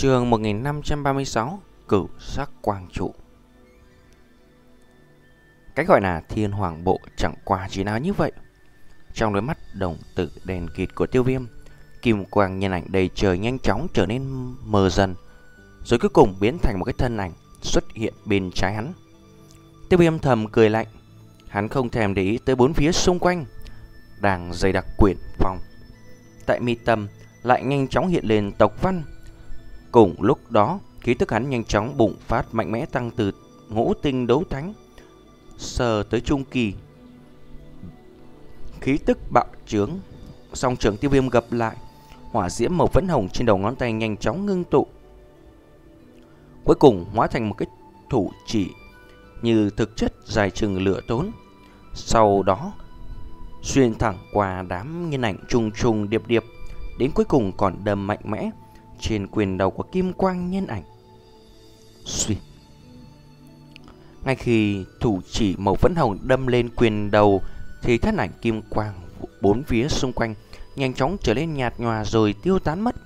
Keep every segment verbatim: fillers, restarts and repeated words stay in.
Chương một nghìn năm trăm ba mươi sáu Cửu sắc quang trụ. Cái gọi là thiên hoàng bộ chẳng qua chỉ nào như vậy. Trong đôi mắt đồng tử đèn kịt của Tiêu Viêm, kim quang nhân ảnh đầy trời nhanh chóng trở nên mờ dần, rồi cuối cùng biến thành một cái thân ảnh xuất hiện bên trái hắn. Tiêu Viêm thầm cười lạnh, hắn không thèm để ý tới bốn phía xung quanh đang dày đặc quyển phong. Tại mi tâm lại nhanh chóng hiện lên tộc văn. Cùng lúc đó, khí tức hắn nhanh chóng bùng phát mạnh mẽ, tăng từ ngũ tinh đấu thánh sờ tới trung kỳ. Khí tức bạo trướng, song trường Tiêu Viêm gập lại, hỏa diễm màu phấn hồng trên đầu ngón tay nhanh chóng ngưng tụ, cuối cùng hóa thành một cái thủ chỉ như thực chất dài chừng lửa tốn. Sau đó xuyên thẳng qua đám nhân ảnh trùng trùng điệp điệp, đến cuối cùng còn đâm mạnh mẽ trên quyền đầu của kim quang nhân ảnh. Suy. Ngay khi thủ chỉ màu phấn hồng đâm lên quyền đầu, thì thân ảnh kim quang bốn phía xung quanh nhanh chóng trở lên nhạt nhòa rồi tiêu tán mất.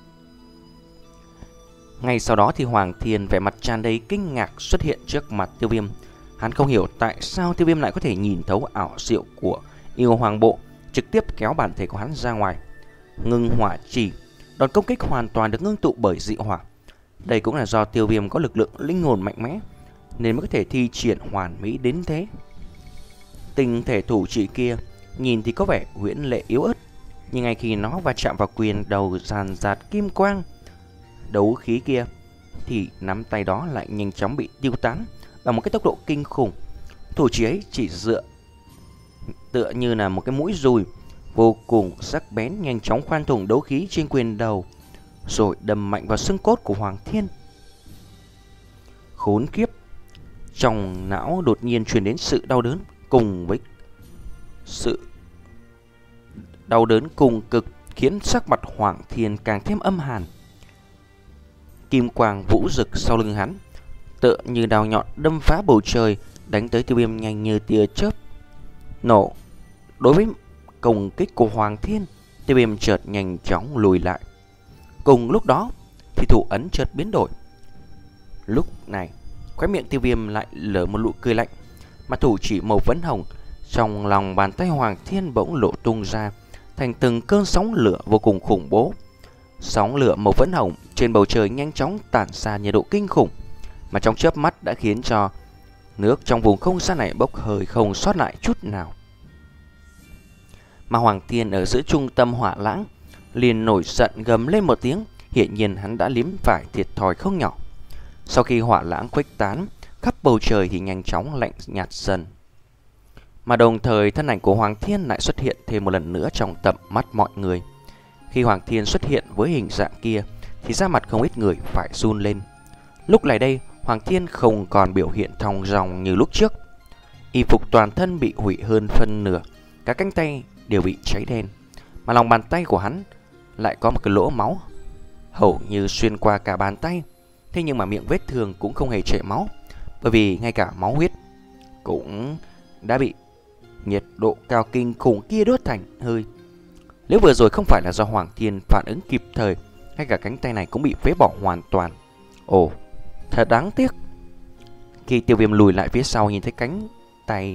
Ngay sau đó thì Hoàng Thiên vẻ mặt tràn đầy kinh ngạc xuất hiện trước mặt Tiêu Viêm. Hắn không hiểu tại sao Tiêu Viêm lại có thể nhìn thấu ảo diệu của yêu hoàng bộ, trực tiếp kéo bản thể của hắn ra ngoài. Ngưng hỏa chỉ, đòn công kích hoàn toàn được ngưng tụ bởi dị hỏa. Đây cũng là do Tiêu Viêm có lực lượng linh hồn mạnh mẽ nên mới có thể thi triển hoàn mỹ đến thế. Tinh thể thủ chỉ kia nhìn thì có vẻ huyễn lệ yếu ớt, nhưng ngay khi nó va chạm vào quyền đầu ràn rạt kim quang đấu khí kia, thì nắm tay đó lại nhanh chóng bị tiêu tán bằng một cái tốc độ kinh khủng. Thủ chỉ ấy chỉ dựa tựa như là một cái mũi dùi vô cùng sắc bén, nhanh chóng khoan thủng đấu khí trên quyền đầu, rồi đâm mạnh vào xương cốt của Hoàng Thiên. Khốn kiếp! Trong não đột nhiên truyền đến sự đau đớn, cùng với sự đau đớn cùng cực khiến sắc mặt Hoàng Thiên càng thêm âm hàn. Kim quang vũ rực sau lưng hắn, tựa như đao nhọn đâm phá bầu trời, đánh tới Tiêu Viêm nhanh như tia chớp. Nổ! Đối với công kích của Hoàng Thiên, Tiêu Viêm chợt nhanh chóng lùi lại. Cùng lúc đó thì thủ ấn chợt biến đổi. Lúc này khóe miệng Tiêu Viêm lại lở một nụ cười lạnh, mà thủ chỉ màu phấn hồng trong lòng bàn tay Hoàng Thiên bỗng lộ tung ra thành từng cơn sóng lửa vô cùng khủng bố. Sóng lửa màu phấn hồng trên bầu trời nhanh chóng tản ra nhiệt độ kinh khủng, mà trong chớp mắt đã khiến cho nước trong vùng không gian này bốc hơi không sót lại chút nào. Mà Hoàng Thiên ở giữa trung tâm hỏa lãng liền nổi giận gầm lên một tiếng, hiển nhiên hắn đã liếm phải thiệt thòi không nhỏ. Sau khi hỏa lãng khuếch tán khắp bầu trời thì nhanh chóng lạnh nhạt dần, mà đồng thời thân ảnh của Hoàng Thiên lại xuất hiện thêm một lần nữa trong tầm mắt mọi người. Khi Hoàng Thiên xuất hiện với hình dạng kia thì da mặt không ít người phải run lên. Lúc này đây Hoàng Thiên không còn biểu hiện thong dong như lúc trước. Y phục toàn thân bị hủy hơn phân nửa, các cánh tay đều bị cháy đen, mà lòng bàn tay của hắn lại có một cái lỗ máu hầu như xuyên qua cả bàn tay. Thế nhưng mà miệng vết thương cũng không hề chảy máu, bởi vì ngay cả máu huyết cũng đã bị nhiệt độ cao kinh khủng kia đốt thành hơi. Nếu vừa rồi không phải là do Hoàng Thiên phản ứng kịp thời, ngay cả cánh tay này cũng bị phế bỏ hoàn toàn. Ồ, thật đáng tiếc. Khi Tiêu Viêm lùi lại phía sau nhìn thấy cánh tay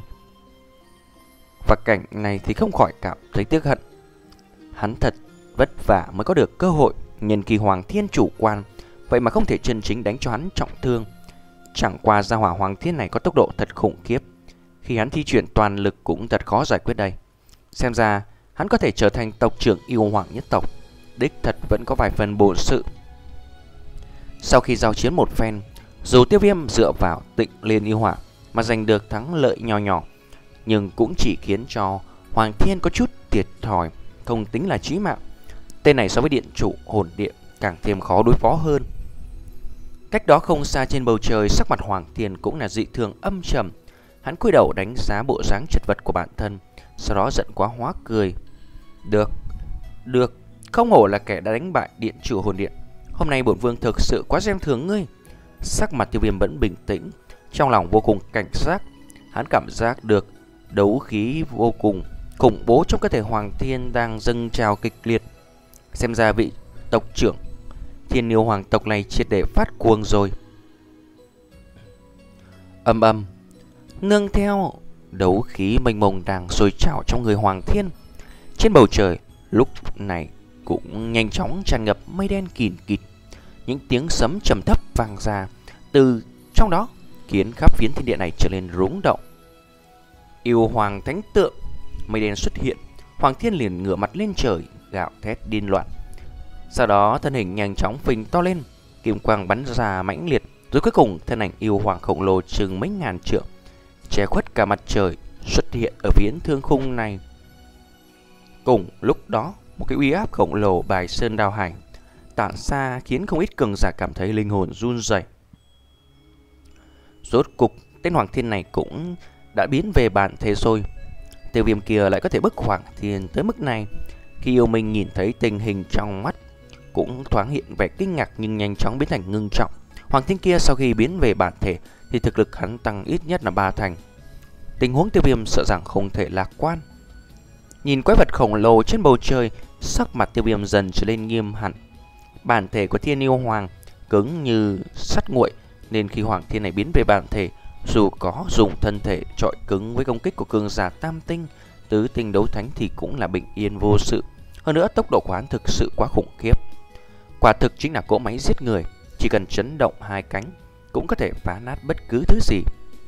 và cảnh này thì không khỏi cảm thấy tiếc hận. Hắn thật vất vả mới có được cơ hội nhân khi Hoàng Thiên chủ quan, vậy mà không thể chân chính đánh cho hắn trọng thương. Chẳng qua gia hỏa Hoàng Thiên này có tốc độ thật khủng khiếp, khi hắn thi chuyển toàn lực cũng thật khó giải quyết đây. Xem ra hắn có thể trở thành tộc trưởng yêu hoàng nhất tộc, đích thật vẫn có vài phần bổn sự. Sau khi giao chiến một phen, dù Tiêu Viêm dựa vào Tịnh Liên yêu hỏa mà giành được thắng lợi nhỏ nhỏ, nhưng cũng chỉ khiến cho Hoàng Thiên có chút thiệt thòi, không tính là chí mạng. Tên này so với điện chủ hồn điện càng thêm khó đối phó hơn. Cách đó không xa trên bầu trời, sắc mặt Hoàng Thiên cũng là dị thường âm trầm. Hắn cúi đầu đánh giá bộ dáng chật vật của bản thân, sau đó giận quá hóa cười. Được, được, không hổ là kẻ đã đánh bại điện chủ hồn điện. Hôm nay bổn vương thực sự quá xem thường ngươi. Sắc mặt Tiêu Viêm vẫn bình tĩnh, trong lòng vô cùng cảnh giác. Hắn cảm giác được đấu khí vô cùng khủng bố trong cơ thể Hoàng Thiên đang dâng trào kịch liệt. Xem ra vị tộc trưởng Thiên Yêu Hoàng tộc này triệt để phát cuồng rồi. Âm âm, nương theo đấu khí mênh mông đang sôi trào trong người Hoàng Thiên. Trên bầu trời lúc này cũng nhanh chóng tràn ngập mây đen kìn kịt. Những tiếng sấm trầm thấp vang ra từ trong đó, khiến khắp phiến thiên địa này trở nên rúng động. Yêu Hoàng thánh tượng, mây đen xuất hiện, Hoàng Thiên liền ngửa mặt lên trời, gạo thét điên loạn. Sau đó thân hình nhanh chóng phình to lên, kim quang bắn ra mãnh liệt, rồi cuối cùng thân ảnh yêu hoàng khổng lồ chừng mấy ngàn trượng, che khuất cả mặt trời, xuất hiện ở phiến thương khung này. Cùng lúc đó, một cái uy áp khổng lồ bài sơn đao hải tản xa, khiến không ít cường giả cảm thấy linh hồn run rẩy. Rốt cục tên Hoàng Thiên này cũng đã biến về bản thể rồi. Tiêu Viêm kia lại có thể bức Hoàng Thiên tới mức này. Khi yêu mình nhìn thấy tình hình trong mắt, cũng thoáng hiện vẻ kinh ngạc nhưng nhanh chóng biến thành ngưng trọng. Hoàng Thiên kia sau khi biến về bản thể thì thực lực hắn tăng ít nhất là ba thành. Tình huống Tiêu Viêm sợ rằng không thể lạc quan. Nhìn quái vật khổng lồ trên bầu trời, sắc mặt Tiêu Viêm dần trở lên nghiêm hẳn. Bản thể của Thiên Yêu Hoàng cứng như sắt nguội, nên khi Hoàng Thiên này biến về bản thể, dù có dùng thân thể trọi cứng với công kích của cường giả tam tinh, tứ tinh đấu thánh thì cũng là bình yên vô sự. Hơn nữa tốc độ của hắn thực sự quá khủng khiếp. Quả thực chính là cỗ máy giết người, chỉ cần chấn động hai cánh cũng có thể phá nát bất cứ thứ gì.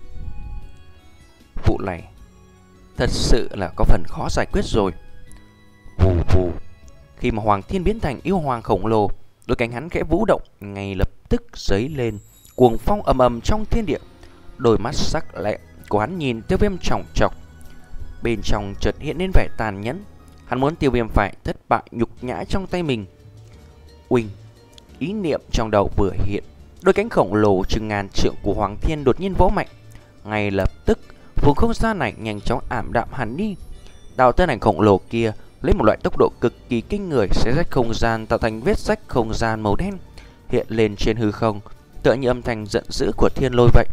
Vụ này thật sự là có phần khó giải quyết rồi. Vù vù, khi mà Hoàng Thiên biến thành yêu hoàng khổng lồ, đôi cánh hắn khẽ vũ động, ngay lập tức giấy lên cuồng phong ầm ầm trong thiên địa. Đôi mắt sắc lẹm của hắn nhìn Tiêu Viêm chòng chọc, bên trong chợt hiện lên vẻ tàn nhẫn. Hắn muốn Tiêu Viêm phải thất bại nhục nhã trong tay mình. Uỳnh, ý niệm trong đầu vừa hiện, đôi cánh khổng lồ chừng ngàn trượng của Hoàng Thiên đột nhiên vỗ mạnh. Ngay lập tức, vùng không gian này nhanh chóng ảm đạm hẳn đi. Đạo thân ảnh khổng lồ kia lấy một loại tốc độ cực kỳ kinh người xé rách không gian, tạo thành vết rách không gian màu đen hiện lên trên hư không, tựa như âm thanh giận dữ của thiên lôi vậy.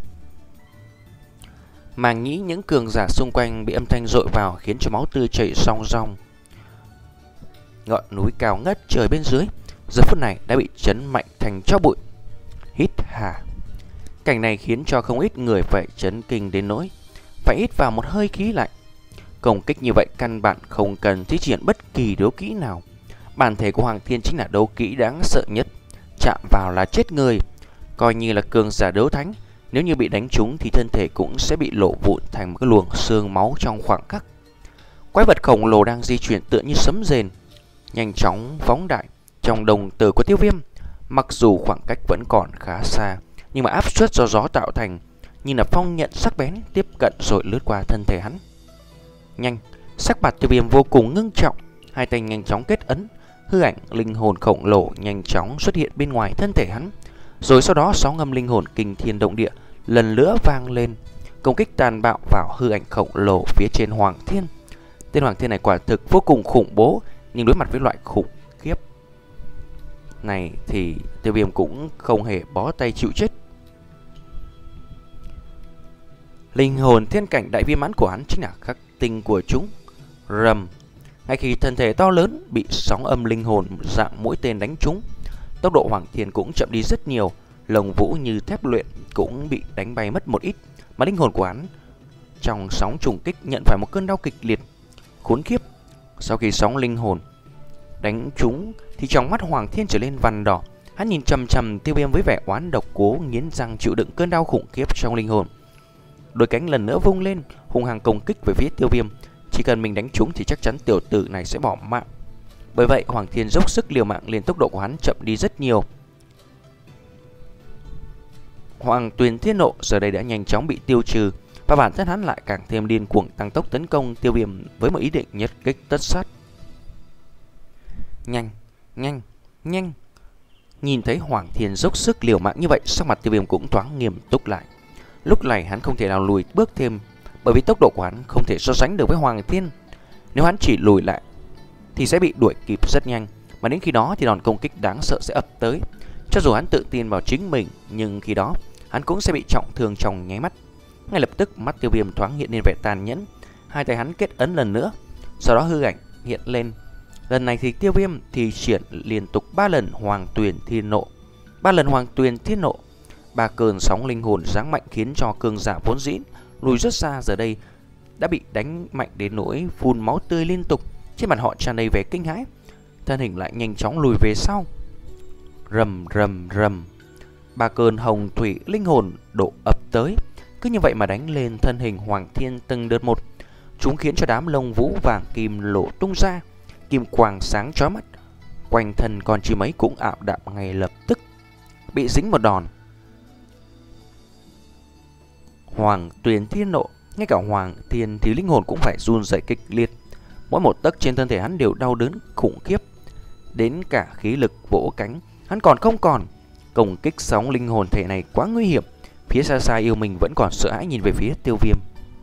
Màng nhĩ những cường giả xung quanh bị âm thanh dội vào, khiến cho máu tươi chảy ròng ròng. Ngọn núi cao ngất trời bên dưới giờ phút này đã bị chấn mạnh thành tro bụi. Hít hà, cảnh này khiến cho không ít người phải chấn kinh đến nỗi phải hít vào một hơi khí lạnh. Công kích như vậy căn bản không cần thi triển bất kỳ đấu kỹ nào. Bản thể của Hoàng Thiên chính là đấu kỹ đáng sợ nhất, chạm vào là chết người. Coi như là cường giả đấu thánh, nếu như bị đánh trúng thì thân thể cũng sẽ bị lộ vụn thành một cái luồng xương máu trong khoảng khắc. Quái vật khổng lồ đang di chuyển tựa như sấm rền, nhanh chóng phóng đại trong đồng tử của Tiêu Viêm. Mặc dù khoảng cách vẫn còn khá xa, nhưng mà áp suất do gió tạo thành như là phong nhận sắc bén tiếp cận rồi lướt qua thân thể hắn. Nhanh, sắc mặt Tiêu Viêm vô cùng ngưng trọng, hai tay nhanh chóng kết ấn, hư ảnh linh hồn khổng lồ nhanh chóng xuất hiện bên ngoài thân thể hắn. Rồi sau đó sóng âm linh hồn kinh thiên động địa lần nữa vang lên, công kích tàn bạo vào hư ảnh khổng lồ phía trên Hoàng Thiên. Tên Hoàng Thiên này quả thực vô cùng khủng bố, nhưng đối mặt với loại khủng khiếp này thì Tiêu Viêm cũng không hề bó tay chịu chết. Linh hồn thiên cảnh đại viên mãn của hắn chính là khắc tinh của chúng. Rầm, ngay khi thân thể to lớn bị sóng âm linh hồn dạng mũi tên đánh trúng, tốc độ Hoàng Thiên cũng chậm đi rất nhiều, lồng vũ như thép luyện cũng bị đánh bay mất một ít, mà linh hồn của hắn trong sóng trùng kích nhận phải một cơn đau kịch liệt khốn khiếp. Sau khi sóng linh hồn đánh trúng thì trong mắt Hoàng Thiên trở lên vằn đỏ, hắn nhìn chằm chằm Tiêu Viêm với vẻ oán độc, cố nghiến răng chịu đựng cơn đau khủng khiếp trong linh hồn. Đôi cánh lần nữa vung lên, hung hăng công kích về phía Tiêu Viêm. Chỉ cần mình đánh trúng thì chắc chắn tiểu tử này sẽ bỏ mạng. Bởi vậy Hoàng Thiên dốc sức liều mạng, liền tốc độ của hắn chậm đi rất nhiều. Hoàng Tuyền Thiên Nộ giờ đây đã nhanh chóng bị tiêu trừ, và bản thân hắn lại càng thêm điên cuồng tăng tốc tấn công Tiêu Viêm với một ý định nhất kích tất sát. Nhanh, nhanh, nhanh. Nhìn thấy Hoàng Thiên dốc sức liều mạng như vậy, sắc mặt Tiêu Viêm cũng thoáng nghiêm túc lại. Lúc này hắn không thể nào lùi bước thêm, bởi vì tốc độ của hắn không thể so sánh được với Hoàng Thiên. Nếu hắn chỉ lùi lại thì sẽ bị đuổi kịp rất nhanh, mà đến khi đó thì đòn công kích đáng sợ sẽ ập tới. Cho dù hắn tự tin vào chính mình, nhưng khi đó hắn cũng sẽ bị trọng thương trong nháy mắt. Ngay lập tức mắt Tiêu Viêm thoáng hiện lên vẻ tàn nhẫn, hai tay hắn kết ấn lần nữa, sau đó hư ảnh hiện lên, Lần này thì Tiêu Viêm thì triển liên tục ba lần Hoàng Tuyền Thiên Nộ. Ba lần Hoàng Tuyền Thiên Nộ, ba cơn sóng linh hồn giáng mạnh khiến cho cường giả vốn dĩ lùi rất xa giờ đây đã bị đánh mạnh đến nỗi phun máu tươi liên tục, trên mặt họ tràn đầy vẻ kinh hãi, thân hình lại nhanh chóng lùi về sau. Rầm rầm rầm, ba cơn hồng thủy linh hồn đổ ập tới, cứ như vậy mà đánh lên thân hình Hoàng Thiên từng đợt một. Chúng khiến cho đám lông vũ vàng kim lộ tung ra, kim quang sáng chói mắt, quanh thân con chim ấy cũng ảm đạm ngay lập tức, bị dính một đòn. Hoàng Tuyền Thiên Nộ, ngay cả Hoàng Thiên thì linh hồn cũng phải run rẩy kịch liệt, mỗi một tấc trên thân thể hắn đều đau đớn khủng khiếp, đến cả khí lực vỗ cánh hắn còn không còn. Công kích sóng linh hồn thể này quá nguy hiểm. Phía xa xa Yêu Minh vẫn còn sợ hãi nhìn về phía Tiêu Viêm.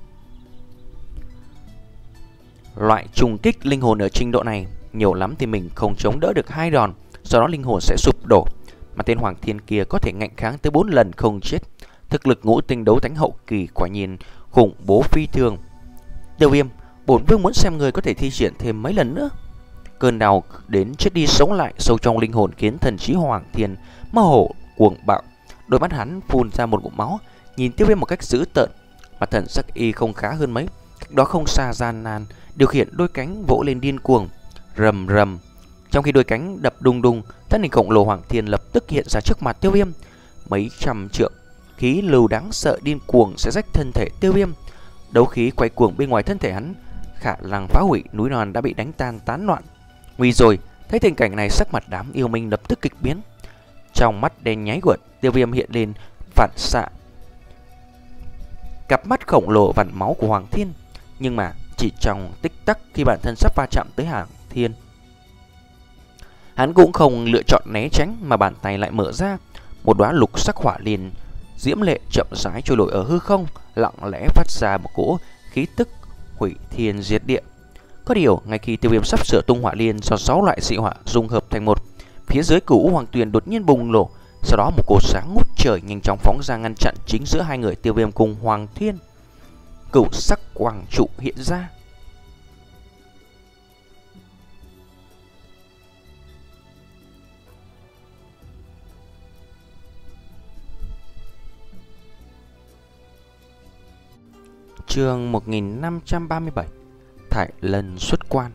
Loại trùng kích linh hồn ở trình độ này, nhiều lắm thì mình không chống đỡ được hai đòn, sau đó linh hồn sẽ sụp đổ. Mà tên Hoàng Thiên kia có thể ngạnh kháng tới bốn lần không chết. Thực lực ngũ tinh đấu thánh hậu kỳ quả nhiên khủng bố phi thường. Tiêu Viêm, bổn vương muốn xem người có thể thi triển thêm mấy lần nữa. Cơn đau đến chết đi sống lại sâu trong linh hồn khiến thần trí Hoàng Thiên mơ hồ cuồng bạo. Đôi mắt hắn phun ra một ngụm máu, nhìn Tiêu Viêm một cách dữ tợn. Mà thần sắc y không khá hơn mấy, cách đó không xa gian nan điều khiển đôi cánh vỗ lên điên cuồng. Rầm rầm, trong khi đôi cánh đập đùng đùng, thân hình khổng lồ Hoàng Thiên lập tức hiện ra trước mặt Tiêu Viêm. Mấy trăm trượng khí lưu đáng sợ điên cuồng sẽ rách thân thể Tiêu Viêm. Đấu khí quay cuồng bên ngoài thân thể hắn, khả năng phá hủy núi non đã bị đánh tan tán loạn. Nguy rồi, thấy tình cảnh này sắc mặt đám yêu minh lập tức kịch biến. Trong mắt đen nháy của Tiêu Viêm hiện lên phản xạ cặp mắt khổng lồ vằn máu của Hoàng Thiên. Nhưng mà chỉ trong tích tắc khi bản thân sắp va chạm tới Hoàng Thiên, hắn cũng không lựa chọn né tránh mà bàn tay lại mở ra. Một đóa lục sắc hỏa liên diễm lệ chậm rãi trôi nổi ở hư không, lặng lẽ phát ra một cỗ khí tức hủy thiên diệt địa. Có điều, ngay khi Tiêu Viêm sắp sửa tung hỏa liên do sáu loại dị hỏa dung hợp thành một, phía dưới Cửu Hoàng Tuyền đột nhiên bùng nổ, sau đó một cột sáng ngút trời nhanh chóng phóng ra ngăn chặn chính giữa hai người Tiêu Viêm cùng Hoàng Thiên. Cửu sắc quang trụ hiện ra. Chương một nghìn năm trăm ba mươi bảy, Thải Lân xuất quan.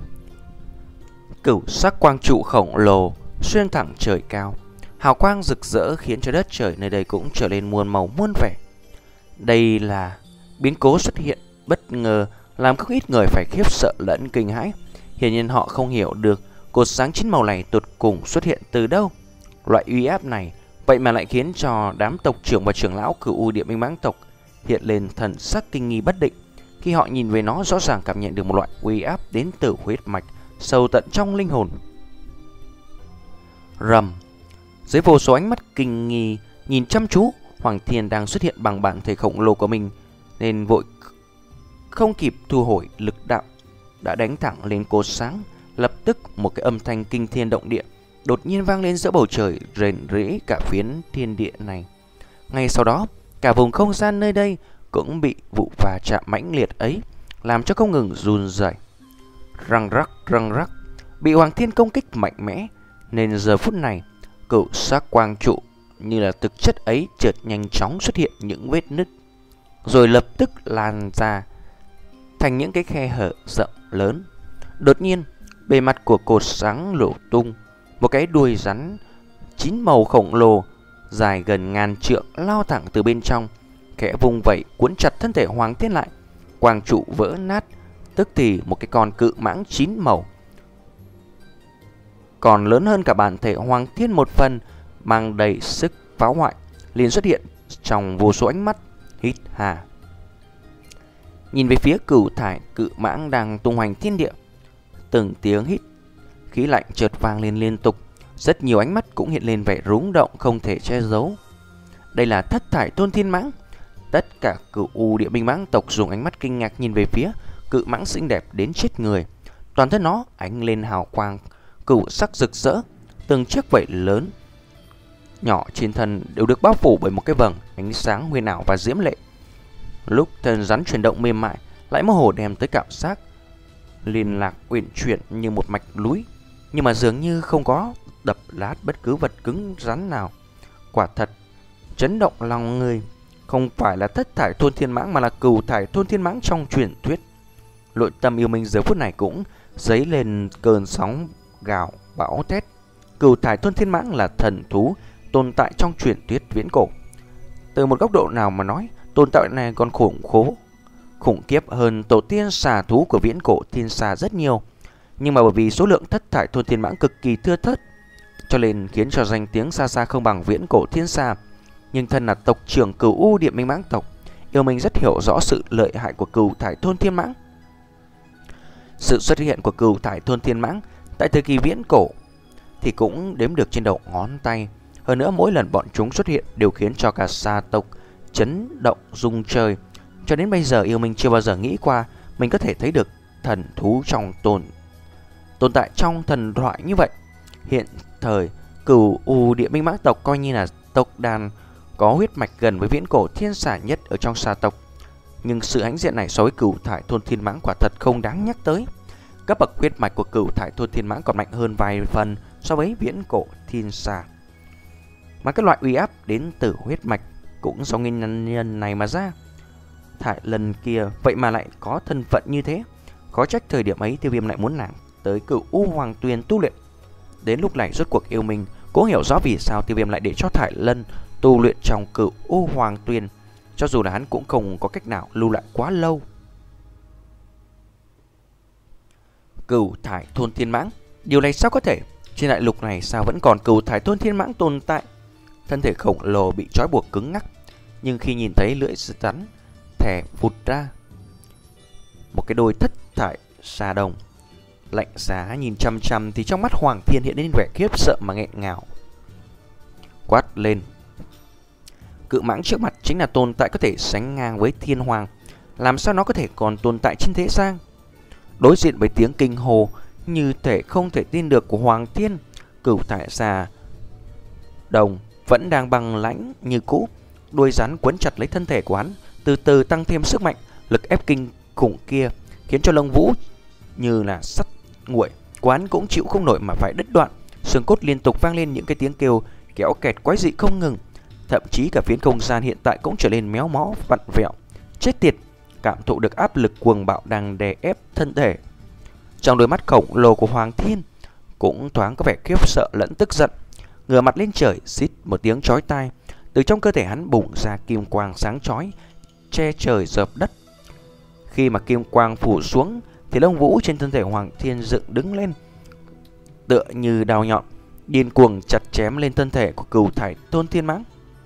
Cửu sắc quang trụ khổng lồ xuyên thẳng trời cao, hào quang rực rỡ khiến cho đất trời nơi đây cũng trở nên muôn màu muôn vẻ. Đây là biến cố xuất hiện bất ngờ làm không ít người phải khiếp sợ lẫn kinh hãi. Hiển nhiên họ không hiểu được cột sáng chín màu này tột cùng xuất hiện từ đâu. Loại uy áp này vậy mà lại khiến cho đám tộc trưởng và trưởng lão Cửu U Địa Minh Mãng tộc hiện lên thần sắc kinh nghi bất định. Khi họ nhìn về nó, rõ ràng cảm nhận được một loại uy áp đến từ huyết mạch sâu tận trong linh hồn. Rầm, dưới vô số ánh mắt kinh nghi nhìn chăm chú, Hoàng Thiên đang xuất hiện bằng bản thể khổng lồ của mình, nên vội không kịp thu hồi lực đạo đã đánh thẳng lên cột sáng. Lập tức một cái âm thanh kinh thiên động địa đột nhiên vang lên giữa bầu trời, rền rĩ cả phiến thiên địa này. Ngay sau đó, cả vùng không gian nơi đây cũng bị vụ va chạm mãnh liệt ấy làm cho không ngừng run rẩy. Răng rắc răng rắc, bị Hoàng Thiên công kích mạnh mẽ, nên giờ phút này cửu sắc quang trụ như là thực chất ấy chợt nhanh chóng xuất hiện những vết nứt, rồi lập tức lan ra thành những cái khe hở rộng lớn. Đột nhiên, bề mặt của cột sáng nổ tung, một cái đuôi rắn chín màu khổng lồ dài gần ngàn trượng lao thẳng từ bên trong, khẽ vung vẩy cuốn chặt thân thể Hoàng Thiên lại. Quang trụ vỡ nát, tức thì một cái con cự mãng chín màu còn lớn hơn cả bản thể Hoàng Thiên một phần, mang đầy sức phá hoại, liền xuất hiện trong vô số ánh mắt hít hà. Nhìn về phía cửu thải cự mãng đang tung hoành thiên địa, từng tiếng hít khí lạnh chợt vang lên liên tục. Rất nhiều ánh mắt cũng hiện lên vẻ rúng động không thể che giấu. Đây là thất thải tôn thiên mãng. Tất cả Cửu U Địa Minh Mãng tộc dùng ánh mắt kinh ngạc nhìn về phía cự mãng xinh đẹp đến chết người. Toàn thân nó ánh lên hào quang cửu sắc rực rỡ, từng chiếc vảy lớn nhỏ trên thân đều được bao phủ bởi một cái vầng ánh sáng huyền ảo và diễm lệ. Lúc thân rắn chuyển động mềm mại, lại mơ hồ đem tới cảm giác liên lạc uyển chuyển như một mạch núi, nhưng mà dường như không có đập lát bất cứ vật cứng rắn nào. Quả thật chấn động lòng người, không phải là thất thải thôn thiên mãng mà là cửu thải thôn thiên mãng trong truyền thuyết. Nội tâm yêu minh giờ phút này cũng dấy lên cơn sóng gào bão thét. Cửu thải thôn thiên mãng là thần thú tồn tại trong truyền thuyết viễn cổ. Từ một góc độ nào mà nói, tồn tại này còn khủng khố, khủng khiếp hơn tổ tiên xà thú của viễn cổ thiên xà rất nhiều. Nhưng mà bởi vì số lượng thất thải thôn thiên mãng cực kỳ thưa thớt, cho nên khiến cho danh tiếng xa xa không bằng viễn cổ thiên xà. Nhưng thân là tộc trưởng Cửu U Điện Minh Mãng tộc, yêu minh rất hiểu rõ sự lợi hại của cửu thải thôn thiên mãng. Sự xuất hiện của cửu thải thôn thiên mãng tại thời kỳ viễn cổ thì cũng đếm được trên đầu ngón tay. Hơn nữa mỗi lần bọn chúng xuất hiện đều khiến cho cả xà tộc chấn động rung trời. Cho đến bây giờ yêu minh chưa bao giờ nghĩ qua mình có thể thấy được thần thú trong tồn tồn tại trong thần thoại như vậy. Hiện thời Cửu U Địa Minh Mãng tộc coi như là tộc đàn có huyết mạch gần với viễn cổ thiên xà nhất ở trong xà tộc. Nhưng sự hãnh diện này so với cửu thải thôn thiên mãng quả thật không đáng nhắc tới. Cấp bậc huyết mạch của cửu thải thôn thiên mãng còn mạnh hơn vài phần so với viễn cổ thiên xà. Mà cái loại uy áp đến từ huyết mạch cũng do nguyên nhân này mà ra. Thải lần kia vậy mà lại có thân phận như thế. Có trách thời điểm ấy Tiêu Viêm lại muốn nàng tới Cửu U Hoàng Tuyền tu luyện. Đến lúc này rốt cuộc yêu mình cũng hiểu rõ vì sao Tiêu Viêm lại để cho Thải Lân tu luyện trong Cửu U Hoàng Tuyền, cho dù là hắn cũng không có cách nào lưu lại quá lâu. Cửu thải thôn thiên mãng, điều này sao có thể? Trên đại lục này sao vẫn còn cửu thải thôn thiên mãng tồn tại? Thân thể khổng lồ bị trói buộc cứng ngắc, nhưng khi nhìn thấy lưỡi rắn thè vụt ra, một cái đôi thất thải xà đồng lạnh giá nhìn chăm chăm, thì trong mắt Hoàng Thiên hiện lên vẻ khiếp sợ mà nghẹn ngào. Quát lên: cự mãng trước mặt chính là tồn tại có thể sánh ngang với thiên hoàng, làm sao nó có thể còn tồn tại trên thế gian? Đối diện với tiếng kinh hồ như thể không thể tin được của Hoàng Thiên, cửu thải xà đồng vẫn đang bằng lãnh như cũ. Đuôi rắn quấn chặt lấy thân thể của hắn, từ từ tăng thêm sức mạnh. Lực ép kinh khủng kia khiến cho lông vũ như là sắt nguội, quán cũng chịu không nổi mà phải đứt đoạn. Xương cốt liên tục vang lên những cái tiếng kêu kéo kẹt quái dị không ngừng. Thậm chí cả phiến không gian hiện tại cũng trở nên méo mó vặn vẹo. Chết tiệt, cảm thụ được áp lực cuồng bạo đang đè ép thân thể. Trong đôi mắt khổng lồ của Hoàng Thiên cũng thoáng có vẻ khiếp sợ lẫn tức giận. Ngửa mặt lên trời xít một tiếng chói tai, từ trong cơ thể hắn bùng ra kim quang sáng chói che trời dợp đất. Khi mà kim quang phủ xuống thì lông vũ trên thân thể Hoàng Thiên dựng đứng lên, tựa như đao nhọn điên cuồng chặt chém lên thân thể của cửu thải thôn thiên mãng.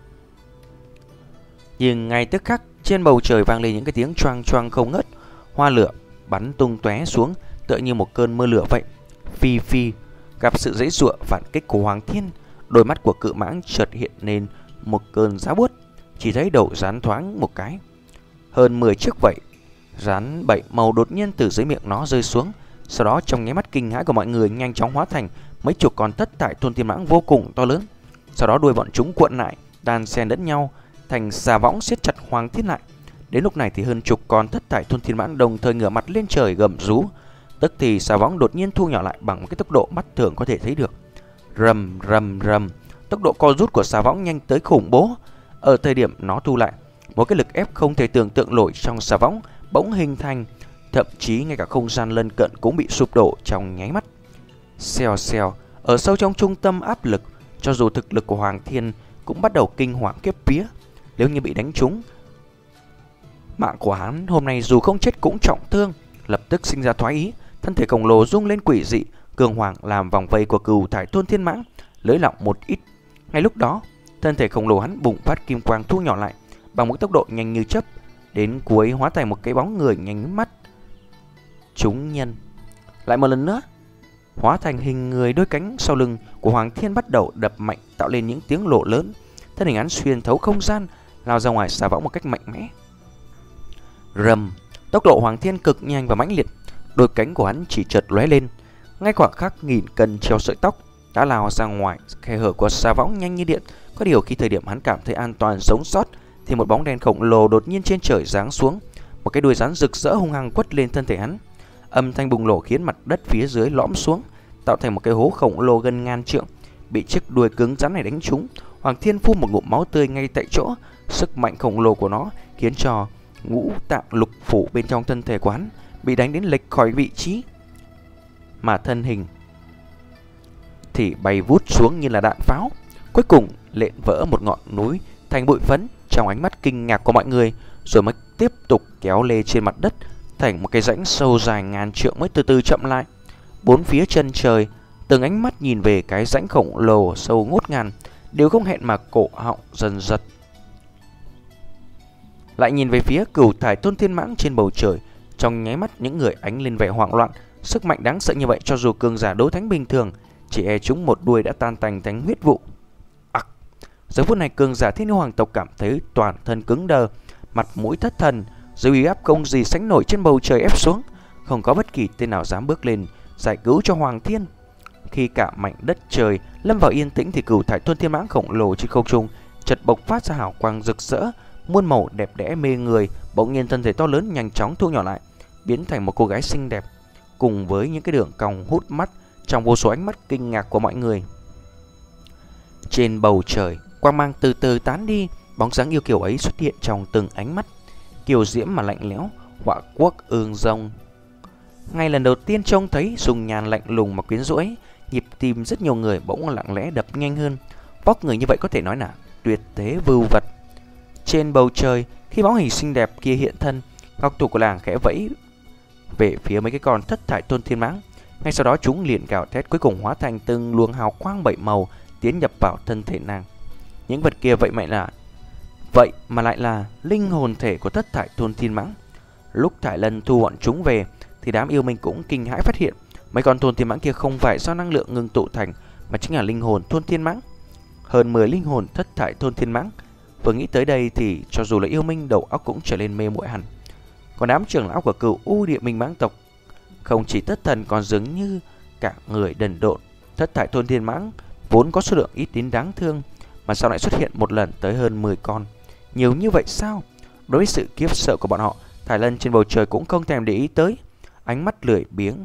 Nhưng ngay tức khắc trên bầu trời vang lên những cái tiếng choang choang không ngớt, hoa lửa bắn tung tóe xuống tựa như một cơn mưa lửa vậy. Phi phi, gặp sự giãy giụa phản kích của Hoàng Thiên, đôi mắt của cự mãng chợt hiện lên một cơn giá buốt, chỉ thấy đầu rắn thoáng một cái. Hơn mười chiếc vảy rắn bảy màu đột nhiên từ dưới miệng nó rơi xuống, sau đó trong nháy mắt kinh hãi của mọi người nhanh chóng hóa thành mấy chục con thất thải thôn thiên mãng vô cùng to lớn. Sau đó đuôi bọn chúng cuộn lại, đan xen lẫn nhau thành xà võng siết chặt Hoàng Thiên lại. Đến lúc này thì hơn chục con thất thải thôn thiên mãng đồng thời ngửa mặt lên trời gầm rú. Tức thì xà võng đột nhiên thu nhỏ lại bằng một cái tốc độ mắt thường có thể thấy được. Rầm rầm rầm, tốc độ co rút của xà võng nhanh tới khủng bố. Ở thời điểm nó thu lại, một cái lực ép không thể tưởng tượng nổi trong xà võng bỗng hình thành, thậm chí ngay cả không gian lân cận cũng bị sụp đổ trong nháy mắt. Xèo xèo, ở sâu trong trung tâm áp lực, cho dù thực lực của Hoàng Thiên cũng bắt đầu kinh hoàng kiếp vía. Nếu như bị đánh trúng, mạng của hắn hôm nay dù không chết cũng trọng thương. Lập tức sinh ra thoái ý, thân thể khổng lồ rung lên quỷ dị, cường hoàng làm vòng vây của cửu thải thôn thiên mãng lưỡi lỏng một ít. Ngay lúc đó, thân thể khổng lồ hắn bùng phát kim quang thu nhỏ lại bằng một tốc độ nhanh như chớp, đến cuối hóa thành một cái bóng người nhanh mắt chúng nhân. Lại một lần nữa, hóa thành hình người, đôi cánh sau lưng của Hoàng Thiên bắt đầu đập mạnh, tạo lên những tiếng lộ lớn. Thân hình hắn xuyên thấu không gian, lao ra ngoài xà võng một cách mạnh mẽ. Rầm, tốc độ Hoàng Thiên cực nhanh và mãnh liệt, đôi cánh của hắn chỉ chợt lóe lên, ngay khoảng khắc nghìn cân treo sợi tóc đã lao ra ngoài khe hở của xà võng nhanh như điện. Có điều khi thời điểm hắn cảm thấy an toàn sống sót thì một bóng đen khổng lồ đột nhiên trên trời giáng xuống, một cái đuôi rắn rực rỡ hung hăng quất lên thân thể hắn. Âm thanh bùng nổ khiến mặt đất phía dưới lõm xuống, tạo thành một cái hố khổng lồ gần ngàn trượng. Bị chiếc đuôi cứng rắn này đánh trúng, Hoàng Thiên phun một ngụm máu tươi ngay tại chỗ. Sức mạnh khổng lồ của nó khiến cho ngũ tạng lục phủ bên trong thân thể quán bị đánh đến lệch khỏi vị trí, mà thân hình thì bay vút xuống như là đạn pháo. Cuối cùng lện vỡ một ngọn núi thành bụi phấn trong ánh mắt kinh ngạc của mọi người, rồi mới tiếp tục kéo lê trên mặt đất thành một cái rãnh sâu dài ngàn trượng mới từ từ chậm lại. Bốn phía chân trời, từng ánh mắt nhìn về cái rãnh khổng lồ sâu ngút ngàn, đều không hẹn mà cổ họng dần giật. Lại nhìn về phía Cửu Thải Tôn Thiên Mãng trên bầu trời, trong nháy mắt những người ánh lên vẻ hoảng loạn. Sức mạnh đáng sợ như vậy, cho dù cường giả đấu thánh bình thường chỉ e chúng một đuôi đã tan tành thành huyết vụ. Ặc! Giờ phút này cường giả Thiên Yêu Hoàng tộc cảm thấy toàn thân cứng đờ, mặt mũi thất thần, dưới uy áp không gì sánh nổi trên bầu trời ép xuống, không có bất kỳ tên nào dám bước lên giải cứu cho Hoàng Thiên. Khi cả mảnh đất trời lâm vào yên tĩnh thì Cửu Thải Tôn Thiên Mãng khổng lồ trên không trung chợt bộc phát ra hào quang rực rỡ, muôn màu đẹp đẽ mê người. Bỗng nhiên thân thể to lớn nhanh chóng thu nhỏ lại, biến thành một cô gái xinh đẹp, cùng với những cái đường cong hút mắt trong vô số ánh mắt kinh ngạc của mọi người. Trên bầu trời, quang mang từ từ tán đi, bóng dáng yêu kiều ấy xuất hiện trong từng ánh mắt, kiều diễm mà lạnh lẽo, họa quốc ương rông. Ngay lần đầu tiên trông thấy dung nhan lạnh lùng mà quyến rũ ấy, nhịp tim rất nhiều người bỗng lặng lẽ đập nhanh hơn. Vóc người như vậy có thể nói là tuyệt thế vưu vật. Trên bầu trời, khi bóng hình xinh đẹp kia hiện thân, ngọc thủ của làng khẽ vẫy về phía mấy cái con Thất Thải Tôn Thiên Mãng. Ngay sau đó chúng liền gào thét, cuối cùng hóa thành từng luồng hào quang bảy màu tiến nhập vào thân thể nàng. Những vật kia vậy mẹ là vậy mà lại là linh hồn thể của Thất Thải Tôn Thiên Mãng. Lúc Thải Lân thu bọn chúng về thì đám yêu minh cũng kinh hãi phát hiện mấy con Tôn Thiên Mãng kia không phải do năng lượng ngưng tụ thành, mà chính là linh hồn Tôn Thiên Mãng. Hơn mười linh hồn Thất Thải Tôn Thiên Mãng. Vừa nghĩ tới đây thì cho dù là yêu minh đầu óc cũng trở lên mê muội hẳn. Còn đám trưởng lão của Cửu U Địa Minh Mãng tộc không chỉ thất thần còn dường như cả người đần độn. Thất Thải Tôn Thiên Mãng vốn có số lượng ít đến đáng thương, mà sao lại xuất hiện một lần tới hơn mười con, nhiều như vậy sao? Đối với sự khiếp sợ của bọn họ, Thải Lân trên bầu trời cũng không thèm để ý tới. Ánh mắt lười biếng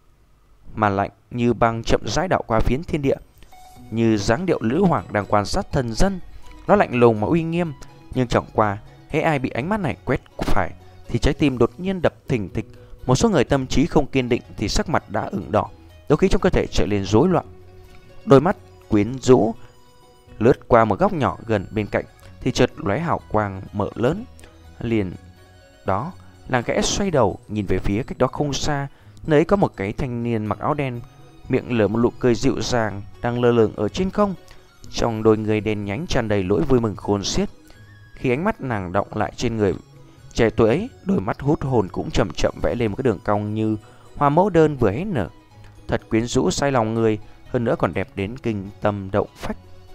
mà lạnh như băng chậm rãi đảo qua phiến thiên địa, như dáng điệu lữ hoàng đang quan sát thần dân. Nó lạnh lùng mà uy nghiêm, nhưng chẳng qua hễ ai bị ánh mắt này quét phải thì trái tim đột nhiên đập thình thịch. Một số người tâm trí không kiên định thì sắc mặt đã ửng đỏ, đôi khi trong cơ thể trở lên rối loạn. Đôi mắt quyến rũ lướt qua một góc nhỏ gần bên cạnh thì chợt lóe hào quang mở lớn. Liền đó, nàng khẽ xoay đầu nhìn về phía cách đó không xa, nơi ấy có một cái thanh niên mặc áo đen, miệng lở một nụ cười dịu dàng đang lơ lửng ở trên không. Trong đôi người đen nhánh tràn đầy nỗi vui mừng khôn xiết. Khi ánh mắt nàng đọng lại trên người trẻ tuổi ấy, đôi mắt hút hồn cũng chậm chậm vẽ lên một cái đường cong như hoa mẫu đơn vừa hết nở, thật quyến rũ say lòng người, hơn nữa còn đẹp đến kinh tâm động phách.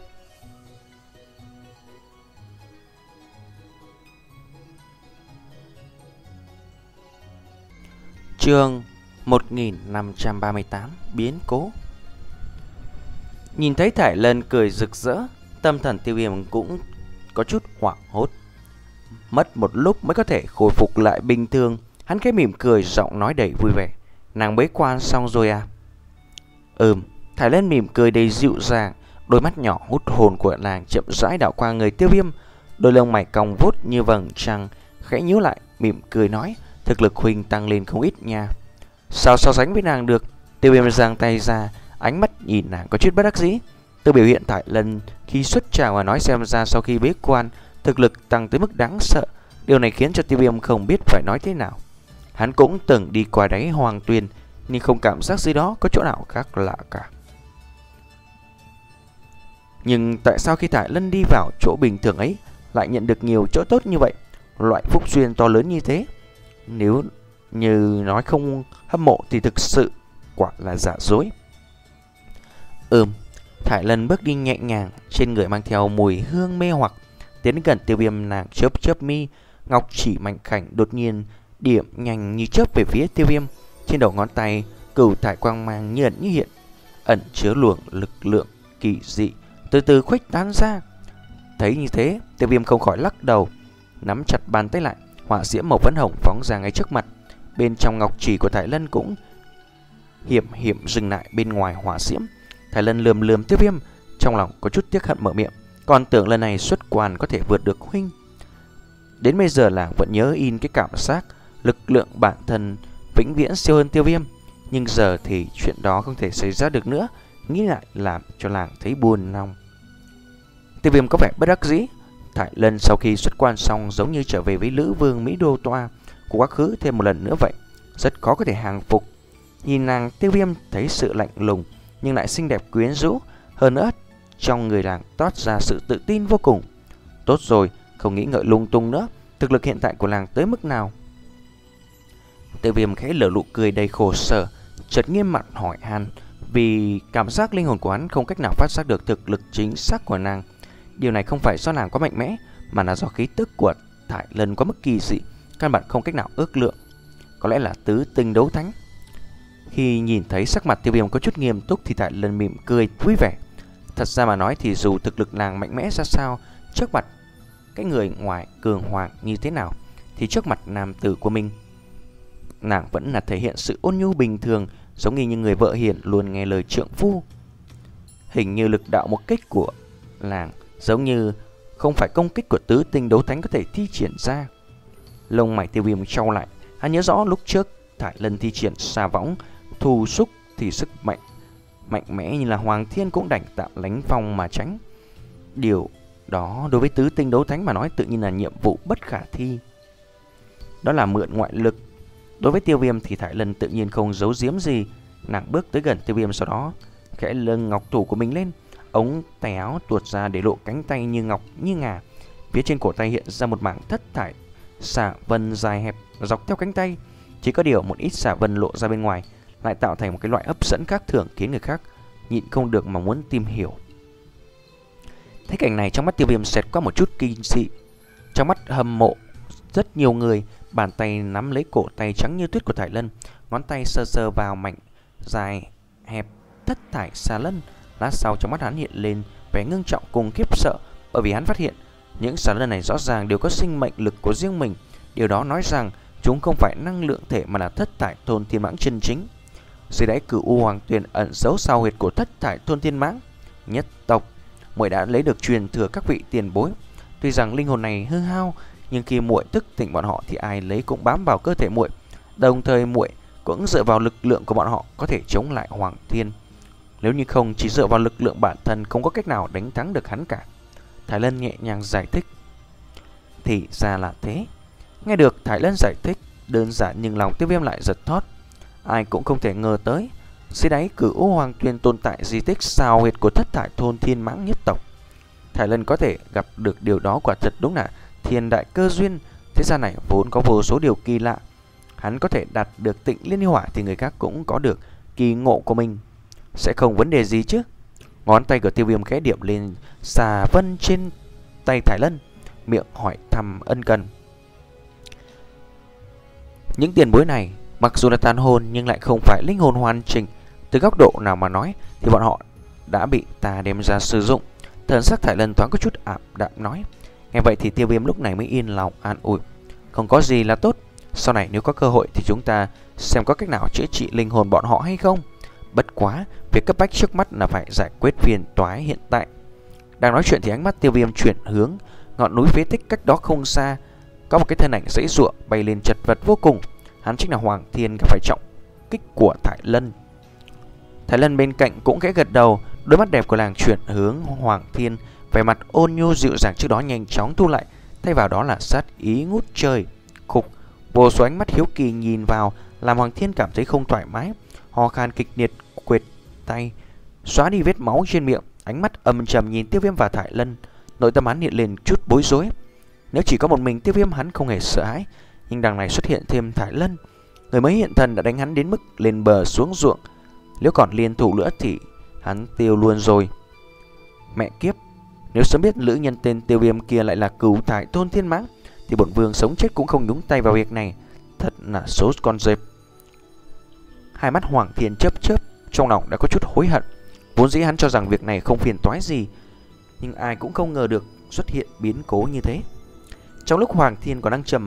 Chương một nghìn năm trăm ba mươi tám biến cố. Nhìn thấy Thải Lân cười rực rỡ, tâm thần Tiêu Viêm cũng có chút hoảng hốt. Mất một lúc mới có thể khôi phục lại bình thường. Hắn khẽ mỉm cười, giọng nói đầy vui vẻ. Nàng bế quan xong rồi à? Ừm. Thải Lân mỉm cười đầy dịu dàng, đôi mắt nhỏ hút hồn của nàng chậm rãi đảo qua người Tiêu Viêm. Đôi lông mày cong vút như vầng trăng khẽ nhíu lại, mỉm cười nói, thực lực huynh tăng lên không ít nha. Sao so sánh với nàng được? Tiêu Viêm giang tay ra, ánh mắt nhìn nàng có chút bất đắc dĩ. Từ biểu hiện Thải Lân khi xuất trào mà nói xem ra sau khi bế quan thực lực tăng tới mức đáng sợ. Điều này khiến cho Tiêu Viêm không biết phải nói thế nào. Hắn cũng từng đi qua đáy Hoàng Tuyền, nhưng không cảm giác dưới đó có chỗ nào khác lạ cả. Nhưng tại sao khi Thải Lân đi vào chỗ bình thường ấy lại nhận được nhiều chỗ tốt như vậy, loại phúc duyên to lớn như thế? Nếu như nói không hâm mộ thì thực sự quả là giả dối. Ừm. Thải Lân bước đi nhẹ nhàng, trên người mang theo mùi hương mê hoặc, tiến gần Tiêu Viêm. Nàng chớp chớp mi, ngọc chỉ mảnh khảnh đột nhiên điểm nhanh như chớp về phía Tiêu Viêm. Trên đầu ngón tay cửu thải quang mang như ẩn như hiện, ẩn chứa luồng lực lượng kỳ dị từ từ khuếch tán ra. Thấy như thế, Tiêu Viêm không khỏi lắc đầu, nắm chặt bàn tay lại. Hỏa diễm màu phấn hồng phóng ra ngay trước mặt. bên trong ngọc chỉ của Thải Lân cũng hiểm hiểm dừng lại bên ngoài hỏa diễm. Thải Lân lườm lườm Tiêu Viêm, trong lòng có chút tiếc hận mở miệng, còn tưởng lần này xuất quan có thể vượt được huynh. Đến bây giờ là vẫn nhớ in cái cảm giác lực lượng bản thân vĩnh viễn siêu hơn Tiêu Viêm, nhưng giờ thì chuyện đó không thể xảy ra được nữa, nghĩ lại làm cho làng thấy buồn lòng. Tiêu Viêm có vẻ bất đắc dĩ. Thải Lân sau khi xuất quan xong giống như trở về với Lữ Vương Mỹ Đô Toa của quá khứ thêm một lần nữa vậy, rất khó có thể hàng phục. Nhìn nàng, Tiêu Viêm thấy sự lạnh lùng nhưng lại xinh đẹp quyến rũ, hơn nữa trong người làng toát ra sự tự tin vô cùng. Tốt rồi, không nghĩ ngợi lung tung nữa, thực lực hiện tại của làng tới mức nào? Tiêu Viêm khẽ lở nụ cười đầy khổ sở, chợt nghiêm mặt hỏi han, vì cảm giác linh hồn của hắn không cách nào phát giác được thực lực chính xác của nàng. Điều này không phải do nàng quá mạnh mẽ, mà là do khí tức của Thải Lân quá mức kỳ dị, căn bản không cách nào ước lượng. Có lẽ là tứ tinh đấu thánh. Khi nhìn thấy sắc mặt Tiêu Viêm có chút nghiêm túc thì Thải Lân mỉm cười vui vẻ. Thật ra mà nói thì dù thực lực nàng mạnh mẽ ra sao, trước mặt cái người ngoài cường hoàng như thế nào, thì trước mặt nam tử của mình, nàng vẫn là thể hiện sự ôn nhu bình thường, giống như những người vợ hiền luôn nghe lời trượng phu. Hình như lực đạo một kích của làng giống như không phải công kích của tứ tinh đấu thánh có thể thi triển ra. Lông mày Tiêu Viêm trao lại, hắn nhớ rõ lúc trước Thải Lân thi triển xà võng thù xúc thì sức mạnh mạnh mẽ như là Hoàng Thiên cũng đành tạm lánh phong mà tránh. Điều đó đối với tứ tinh đấu thánh mà nói tự nhiên là nhiệm vụ bất khả thi. Đó là mượn ngoại lực. Đối với Tiêu Viêm thì Thải Lân tự nhiên không giấu giếm gì. Nàng bước tới gần Tiêu Viêm, sau đó khẽ lưng ngọc thủ của mình lên, ống tay áo tuột ra để lộ cánh tay như ngọc như ngà. Phía trên cổ tay hiện ra một mảng thất thải xà vân dài hẹp dọc theo cánh tay. Chỉ có điều một ít xà vân lộ ra bên ngoài lại tạo thành một cái loại hấp dẫn khác thường, khiến người khác nhịn không được mà muốn tìm hiểu. Thấy cảnh này, trong mắt Tiêu Viêm xẹt qua một chút kinh dị. Trong mắt hâm mộ rất nhiều người, bàn tay nắm lấy cổ tay trắng như tuyết của Thải Lân, ngón tay sơ sơ vào mảnh dài hẹp thất thải xà lân. Lát sau trong mắt hắn hiện lên vẻ ngưng trọng cùng khiếp sợ, bởi vì hắn phát hiện những xà lân này rõ ràng đều có sinh mệnh lực của riêng mình. Điều đó nói rằng chúng không phải năng lượng thể mà là thất thải thôn thiên mãng chân chính. Dưới đáy Cửu U Hoàng Tuyền ẩn giấu sau huyệt của thất thải thôn thiên mãng nhất tộc, muội đã lấy được truyền thừa các vị tiền bối. Tuy rằng linh hồn này hư hao, nhưng khi muội thức tỉnh bọn họ thì ai lấy cũng bám vào cơ thể muội. Đồng thời muội cũng dựa vào lực lượng của bọn họ có thể chống lại Hoàng Thiên. Nếu như không, chỉ dựa vào lực lượng bản thân không có cách nào đánh thắng được hắn cả. Thải Lân nhẹ nhàng giải thích. Thì ra là thế. Nghe được Thải Lân giải thích đơn giản, nhưng lòng Tiêu Viêm lại giật thót. Ai cũng không thể ngờ tới dưới đáy Cửu U Hoàng Tuyền tồn tại di tích sao huyệt của thất thải thôn thiên mãng nhất tộc. Thải Lân có thể gặp được điều đó quả thật đúng là thiên đại cơ duyên. Thế gian này vốn có vô số điều kỳ lạ. Hắn có thể đạt được Tịnh Liên Hỏa thì người khác cũng có được kỳ ngộ của mình, sẽ không vấn đề gì chứ. Ngón tay của Tiêu Viêm khẽ điểm lên xà vân trên tay Thải Lân, miệng hỏi thăm ân cần. Những tiền bối này mặc dù là tàn hồn nhưng lại không phải linh hồn hoàn chỉnh. Từ góc độ nào mà nói thì bọn họ đã bị ta đem ra sử dụng. Thần sắc Thải Lân thoáng có chút ảm đạm nói. Nghe vậy thì Tiêu Viêm lúc này mới yên lòng an ủi. Không có gì là tốt. Sau này nếu có cơ hội thì chúng ta xem có cách nào chữa trị linh hồn bọn họ hay không. Bất quá, việc cấp bách trước mắt là phải giải quyết phiền toái hiện tại. Đang nói chuyện thì ánh mắt Tiêu Viêm chuyển hướng ngọn núi phế tích cách đó không xa. Có một cái thân ảnh giãy giụa bay lên chật vật vô cùng. Hắn chính là Hoàng Thiên gặp phải trọng kích của Thải Lân. Thải Lân bên cạnh cũng khẽ gật đầu, đôi mắt đẹp của làng chuyển hướng Hoàng Thiên, vẻ mặt ôn nhu dịu dàng trước đó nhanh chóng thu lại, thay vào đó là sát ý ngút trời. Khục, vô số ánh mắt hiếu kỳ nhìn vào làm Hoàng Thiên cảm thấy không thoải mái, ho khan kịch liệt, quệt tay xóa đi vết máu trên miệng, ánh mắt âm trầm nhìn Tiêu Viêm và Thải Lân. Nội tâm hắn hiện lên chút bối rối. Nếu chỉ có một mình Tiêu Viêm hắn không hề sợ hãi, nhưng đằng này xuất hiện thêm Thải Lân, người mới hiện thần đã đánh hắn đến mức lên bờ xuống ruộng. Nếu còn liên thủ nữa thì hắn tiêu luôn rồi. Mẹ kiếp, nếu sớm biết lữ nhân tên Tiêu Viêm kia lại là cửu thải thôn thiên mãng thì bổn vương sống chết cũng không nhúng tay vào việc này. Thật là số con dẹp. Hai mắt Hoàng Thiên chớp chớp, trong lòng đã có chút hối hận. Vốn dĩ hắn cho rằng việc này không phiền toái gì, nhưng ai cũng không ngờ được xuất hiện biến cố như thế. Trong lúc Hoàng Thiên còn đang trầm mặc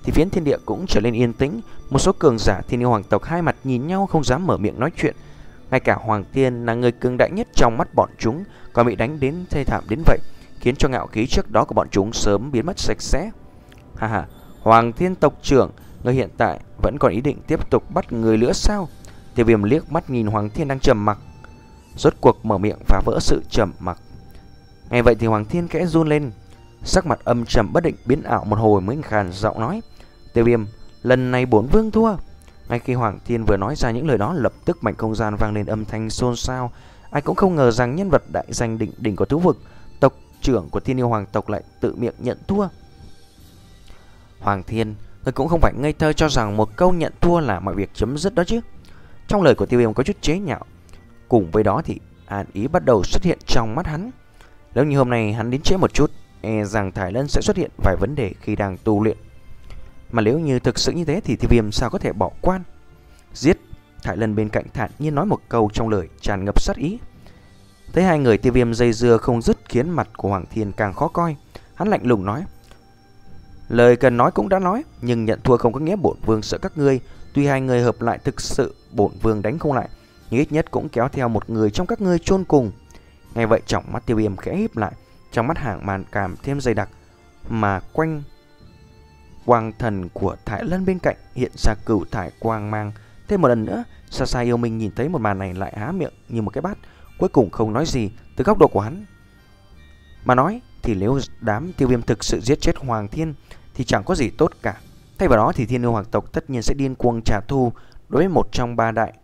thì phiến thiên địa cũng trở nên yên tĩnh. Một số cường giả thiên yêu hoàng tộc hai mặt nhìn nhau không dám mở miệng nói chuyện. Ngay cả Hoàng Thiên là người cường đại nhất trong mắt bọn chúng còn bị đánh đến thê thảm đến vậy, khiến cho ngạo khí trước đó của bọn chúng sớm biến mất sạch sẽ. Ha ha, Hoàng Thiên tộc trưởng, người hiện tại vẫn còn ý định tiếp tục bắt người nữa sao? Tiêu Viêm liếc mắt nhìn Hoàng Thiên đang trầm mặc, rốt cuộc mở miệng phá vỡ sự trầm mặc. Nghe vậy thì Hoàng Thiên khẽ run lên, sắc mặt âm trầm bất định biến ảo một hồi mới khàn giọng nói: Tiêu Viêm, lần này bổn vương thua. Ngay khi Hoàng Thiên vừa nói ra những lời đó, lập tức mảnh không gian vang lên âm thanh xôn xao. Ai cũng không ngờ rằng nhân vật đại danh đỉnh đỉnh của thú vực, tộc trưởng của Thiên Yêu Hoàng tộc lại tự miệng nhận thua. Hoàng Thiên, người cũng không phải ngây thơ cho rằng một câu nhận thua là mọi việc chấm dứt đó chứ. Trong lời của Tiêu Viêm có chút chế nhạo, cùng với đó thì an ý bắt đầu xuất hiện trong mắt hắn. Nếu như hôm nay hắn đến trễ một chút, e rằng Thái Lân sẽ xuất hiện vài vấn đề khi đang tu luyện. Mà nếu như thực sự như thế thì Tiêu Viêm sao có thể bỏ quan. Giết! Thái Lân bên cạnh thản nhiên nói một câu trong lời tràn ngập sát ý. Thấy hai người Tiêu Viêm dây dưa không dứt khiến mặt của Hoàng Thiên càng khó coi. Hắn lạnh lùng nói: lời cần nói cũng đã nói, nhưng nhận thua không có nghĩa bổn vương sợ các ngươi. Tuy hai người hợp lại thực sự bổn vương đánh không lại, nhưng ít nhất cũng kéo theo một người trong các ngươi chôn cùng. Nghe vậy trong mắt Tiêu Viêm khẽ híp lại, trong mắt hàng màn cảm thêm dày đặc, mà quanh quang thần của Thái Lân bên cạnh hiện ra cửu thải quang mang. Thêm một lần nữa, xa xa Yêu Minh nhìn thấy một màn này lại há miệng như một cái bát, cuối cùng không nói gì. Từ góc độ của hắn mà nói thì nếu đám Tiêu Viêm thực sự giết chết Hoàng Thiên thì chẳng có gì tốt cả. Thay vào đó thì Thiên Yêu Hoàng tộc tất nhiên sẽ điên cuồng trả thù đối với một trong ba đại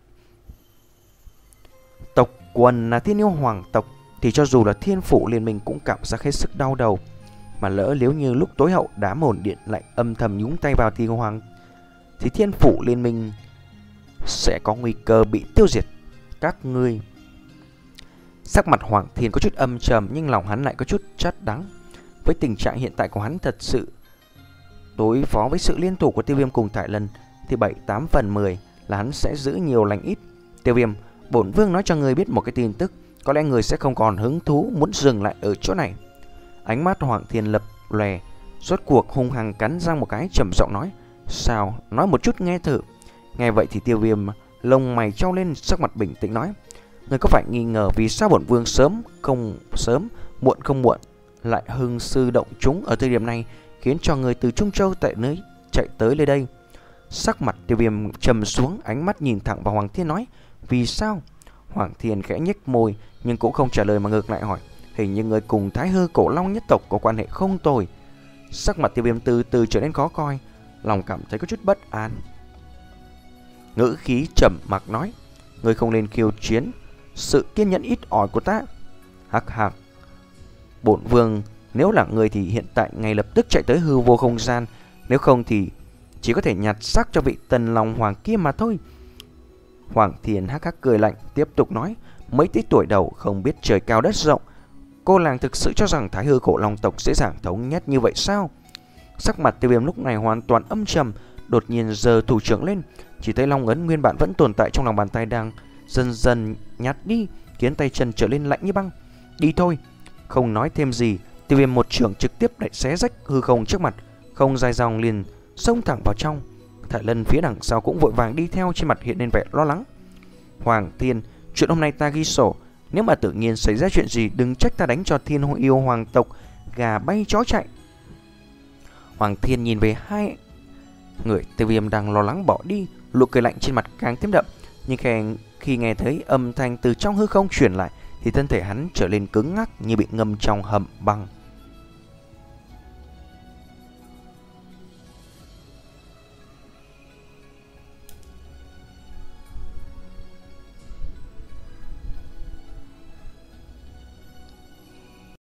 tộc quần là Thiên Yêu Hoàng tộc, thì cho dù là Thiên Phủ Liên Minh cũng cảm giác hết sức đau đầu. Mà lỡ nếu như lúc tối hậu đám hồn điện lại âm thầm nhúng tay vào Thiên Hoàng thì Thiên Phủ Liên Minh sẽ có nguy cơ bị tiêu diệt các ngươi. Sắc mặt Hoàng Thiên có chút âm trầm, nhưng lòng hắn lại có chút chát đắng. Với tình trạng hiện tại của hắn, thật sự đối phó với sự liên thủ của Tiêu Viêm cùng Thái Lân thì bảy tám phần mười là hắn sẽ giữ nhiều lành ít. Tiêu Viêm, bổn vương nói cho ngươi biết một cái tin tức, có lẽ người sẽ không còn hứng thú muốn dừng lại ở chỗ này. Ánh mắt Hoàng Thiên lập lòe, rốt cuộc hung hăng cắn răng một cái, trầm giọng nói: sao, nói một chút nghe thử. Nghe vậy thì Tiêu Viêm lông mày trao lên, sắc mặt bình tĩnh nói: người có phải nghi ngờ vì sao bổn vương sớm không sớm, muộn không muộn lại hưng sư động chúng ở thời điểm này, khiến cho người từ Trung Châu tại nơi chạy tới nơi đây? Sắc mặt Tiêu Viêm trầm xuống, ánh mắt nhìn thẳng vào Hoàng Thiên nói: vì sao? Hoàng Thiên khẽ nhếch môi nhưng cũng không trả lời mà ngược lại hỏi: hình như người cùng Thái Hư Cổ Long nhất tộc có quan hệ không tồi. Sắc mặt Tiêu Viêm từ từ trở nên khó coi, lòng cảm thấy có chút bất an, ngữ khí trầm mặc nói: người không nên khiêu chiến sự kiên nhẫn ít ỏi của ta. Hắc hắc, bổn vương nếu là người thì hiện tại ngay lập tức chạy tới hư vô không gian, nếu không thì chỉ có thể nhặt xác cho vị Tần Long Hoàng kia mà thôi. Hoàng Thiên hắc hắc cười lạnh, tiếp tục nói: mấy tí tuổi đầu không biết trời cao đất rộng, cô làng thực sự cho rằng Thái Hư Cổ Long tộc dễ dàng thống nhất như vậy sao? Sắc mặt Tiêu Viêm lúc này hoàn toàn âm trầm, đột nhiên giơ thủ trưởng lên, chỉ thấy long ấn nguyên bản vẫn tồn tại trong lòng bàn tay đang dần dần nhạt đi, khiến tay chân trở lên lạnh như băng. Đi thôi. Không nói thêm gì, Tiêu Viêm một trưởng trực tiếp lại xé rách hư không trước mặt, không dài dòng liền xông thẳng vào trong. Thái Lân phía đằng sau cũng vội vàng đi theo, trên mặt hiện lên vẻ lo lắng. Hoàng Thiên, chuyện hôm nay ta ghi sổ, nếu mà tự nhiên xảy ra chuyện gì đừng trách ta đánh cho Thiên Yêu Hoàng tộc gà bay chó chạy. Hoàng Thiên nhìn về hai người Tiêu Viêm đang lo lắng bỏ đi, nụ cười lạnh trên mặt càng thêm đậm. Nhưng khi, khi nghe thấy âm thanh từ trong hư không truyền lại thì thân thể hắn trở lên cứng ngắc như bị ngâm trong hầm băng.